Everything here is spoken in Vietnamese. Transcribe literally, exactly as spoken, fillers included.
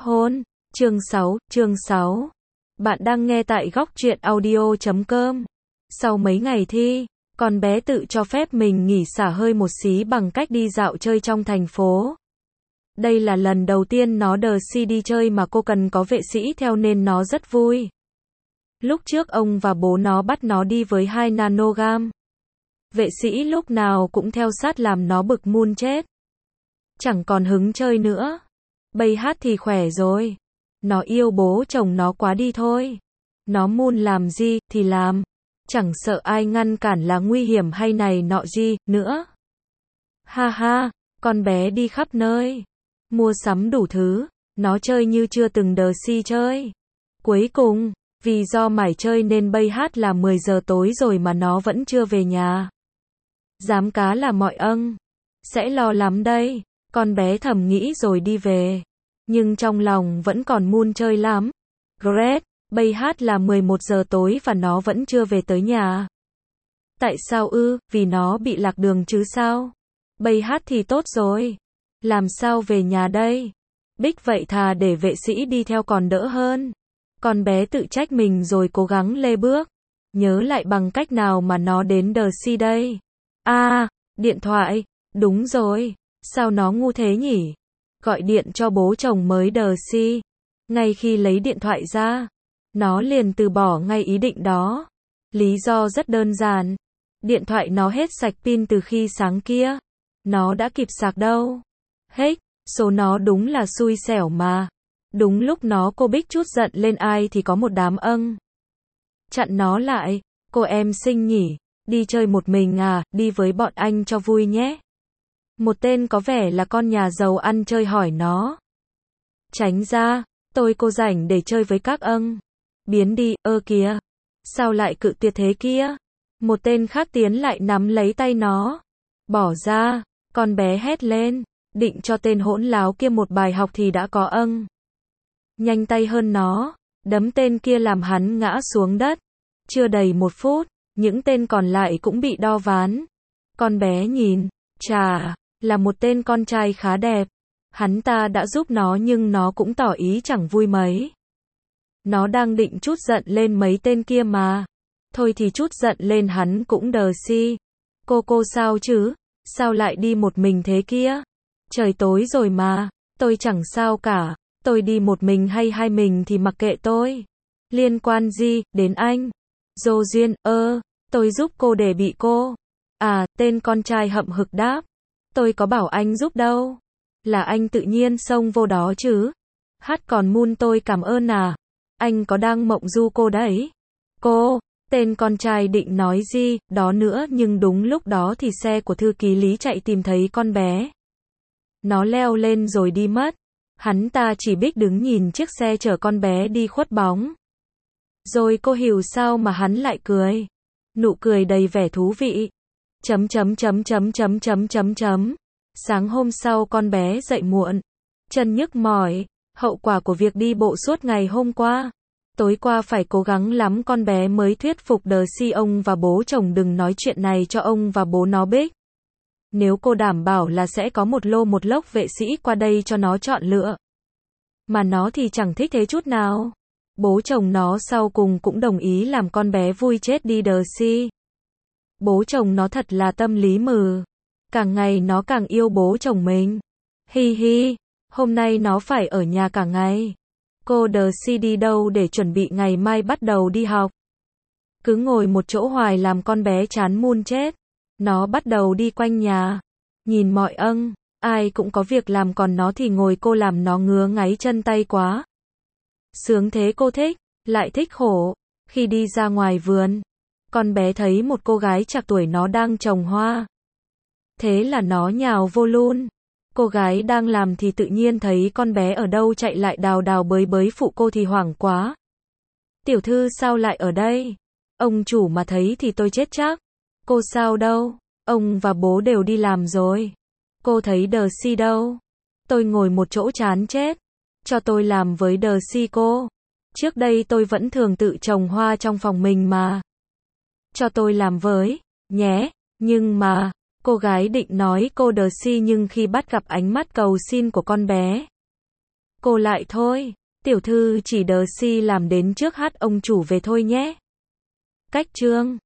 hôn. Chương sáu, chương sáu. Bạn đang nghe tại góc truyện audio chấm com. Sau mấy ngày thi, con bé tự cho phép mình nghỉ xả hơi một xí bằng cách đi dạo chơi trong thành phố. Đây là lần đầu tiên nó đờ si đi chơi mà cô cần có vệ sĩ theo nên nó rất vui. Lúc trước ông và bố nó bắt nó đi với hai nanogam. Vệ sĩ lúc nào cũng theo sát làm nó bực mun chết. Chẳng còn hứng chơi nữa. Bây hát thì khỏe rồi. Nó yêu bố chồng nó quá đi thôi. Nó mun làm gì thì làm. Chẳng sợ ai ngăn cản là nguy hiểm hay này nọ gì nữa. Ha ha, con bé đi khắp nơi. Mua sắm đủ thứ. Nó chơi như chưa từng đờ si chơi. Cuối cùng, vì do mải chơi nên bây hát là mười giờ tối rồi mà nó vẫn chưa về nhà. Dám cá là mọi âng. Sẽ lo lắm đây. Con bé thầm nghĩ rồi đi về. Nhưng trong lòng vẫn còn mun chơi lắm. Great, bây hát là mười một giờ tối và nó vẫn chưa về tới nhà. Tại sao ư, vì nó bị lạc đường chứ sao? Bây hát thì tốt rồi. Làm sao về nhà đây? Bích vậy thà để vệ sĩ đi theo còn đỡ hơn. Con bé tự trách mình rồi cố gắng lê bước. Nhớ lại bằng cách nào mà nó đến đờ si đây. À, điện thoại. Đúng rồi. Sao nó ngu thế nhỉ? Gọi điện cho bố chồng mới đờ si. Ngay khi lấy điện thoại ra, nó liền từ bỏ ngay ý định đó. Lý do rất đơn giản. Điện thoại nó hết sạch pin từ khi sáng kia. Nó đã kịp sạc đâu. Hết, số nó đúng là xui xẻo mà. Đúng lúc nó cô Bích chút giận lên ai thì có một đám âng. Chặn nó lại. Cô em xinh nhỉ? Đi chơi một mình à? Đi với bọn anh cho vui nhé. Một tên có vẻ là con nhà giàu ăn chơi hỏi nó. Tránh ra, tôi cô rảnh để chơi với các âng. Biến đi, ơ kìa. Sao lại cự tuyệt thế kia? Một tên khác tiến lại nắm lấy tay nó. Bỏ ra, con bé hét lên. Định cho tên hỗn láo kia một bài học thì đã có âng. Nhanh tay hơn nó, đấm tên kia làm hắn ngã xuống đất. Chưa đầy một phút, những tên còn lại cũng bị đo ván. Con bé nhìn, chà, là một tên con trai khá đẹp. Hắn ta đã giúp nó nhưng nó cũng tỏ ý chẳng vui mấy. Nó đang định trút giận lên mấy tên kia mà. Thôi thì trút giận lên hắn cũng đờ si. Cô cô sao chứ? Sao lại đi một mình thế kia? Trời tối rồi mà. Tôi chẳng sao cả. Tôi đi một mình hay hai mình thì mặc kệ tôi. Liên quan gì đến anh? Dô duyên, ơ, tôi giúp cô để bị cô. À, tên con trai hậm hực đáp. Tôi có bảo anh giúp đâu. Là anh tự nhiên xông vô đó chứ. Hát còn mun tôi cảm ơn à. Anh có đang mộng du cô đấy. Cô, tên con trai định nói gì đó nữa nhưng đúng lúc đó thì xe của thư ký Lý chạy tìm thấy con bé. Nó leo lên rồi đi mất. Hắn ta chỉ biết đứng nhìn chiếc xe chở con bé đi khuất bóng. Rồi cô hiểu sao mà hắn lại cười. Nụ cười đầy vẻ thú vị. Chấm chấm chấm chấm chấm chấm chấm chấm. Sáng hôm sau con bé dậy muộn. Chân nhức mỏi. Hậu quả của việc đi bộ suốt ngày hôm qua. Tối qua phải cố gắng lắm con bé mới thuyết phục đờ si ông và bố chồng đừng nói chuyện này cho ông và bố nó biết. Nếu cô đảm bảo là sẽ có một lô một lốc vệ sĩ qua đây cho nó chọn lựa. Mà nó thì chẳng thích thế chút nào. Bố chồng nó sau cùng cũng đồng ý làm con bé vui chết đi đờ si. Bố chồng nó thật là tâm lý mừ. Càng ngày nó càng yêu bố chồng mình. Hi hi, hôm nay nó phải ở nhà cả ngày. Cô đờ si đi đâu để chuẩn bị ngày mai bắt đầu đi học. Cứ ngồi một chỗ hoài làm con bé chán mun chết. Nó bắt đầu đi quanh nhà. Nhìn mọi âng, ai cũng có việc làm còn nó thì ngồi cô làm nó ngứa ngáy chân tay quá. Sướng thế cô thích, lại thích khổ. Khi đi ra ngoài vườn, con bé thấy một cô gái trạc tuổi nó đang trồng hoa. Thế là nó nhào vô luôn. Cô gái đang làm thì tự nhiên thấy con bé ở đâu chạy lại đào đào bới bới phụ cô thì hoảng quá. Tiểu thư sao lại ở đây? Ông chủ mà thấy thì tôi chết chắc. Cô sao đâu? Ông và bố đều đi làm rồi. Cô thấy đờ si đâu? Tôi ngồi một chỗ chán chết. Cho tôi làm với đờ si cô. Trước đây tôi vẫn thường tự trồng hoa trong phòng mình mà. Cho tôi làm với, nhé. Nhưng mà, cô gái định nói cô đờ si nhưng khi bắt gặp ánh mắt cầu xin của con bé. Cô lại thôi. Tiểu thư chỉ đờ si làm đến trước hát ông chủ về thôi nhé. Cách chương